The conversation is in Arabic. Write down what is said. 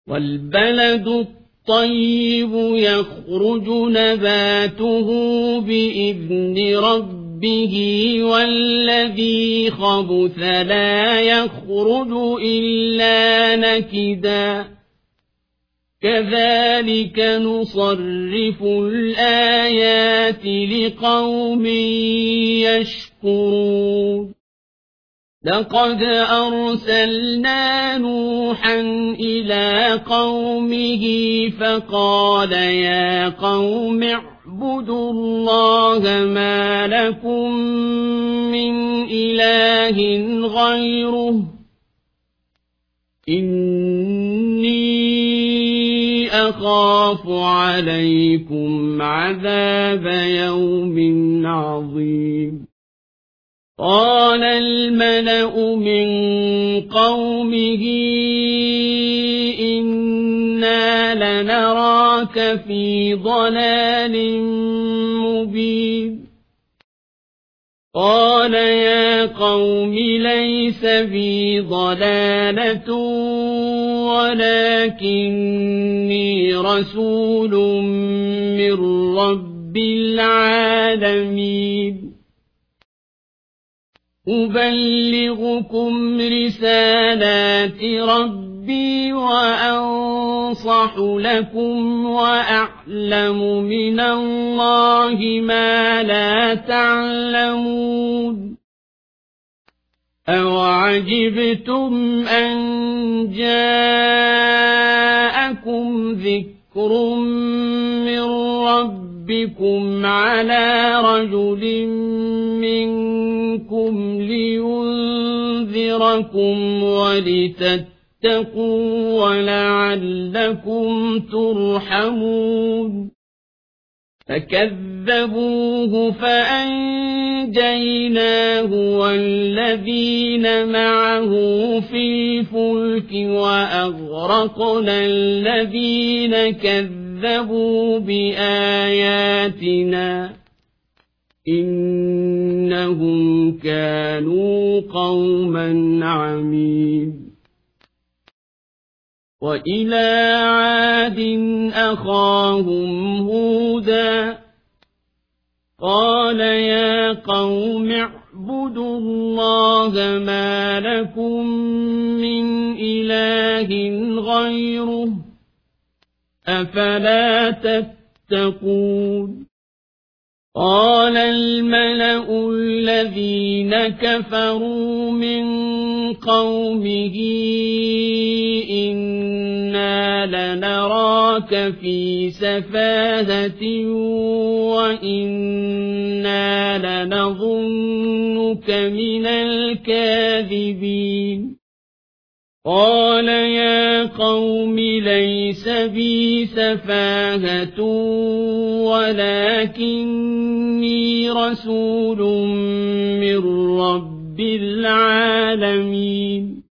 والبلد الطيب يخرج نباته بإذن ربه والذي خبث لا يخرج إلا نكدا كذلك نصرف الآيات لقوم يشكرون لقد أرسلنا نوحا إلى قومه فقال يا قوم اعبدوا الله ما لكم من إله غيره إني أخاف عليكم عذاب يوم عظيم قال الملأ من قومه إنا لنراك في ضلال مبين قال يا قوم ليس بي ضلالة ولكني رسول من رب العالمين أبلغكم رسالات ربي وأنصح لكم وأعلم من الله ما لا تعلمون أوعجبتم أن جاءكم ذكر من ربكم على رجل منكم لينذركم ولتتقوا ولعلكم ترحمون فكذبوه فأنجيناه والذين معه في الفلك وأغرقنا الذين كذبوا بآياتنا إنهم كانوا قوما عمين وإلى عاد أخاهم هودا قال يا قوم اعبدوا الله ما لكم من إله غيره أفلا تتقون قال الملأ الذين كفروا من قومه إنا لنراك في سفاهة وإنا لنظنك من الكاذبين قال يا قوم ليس بي سفاهة ولكني رسول من رب العالمين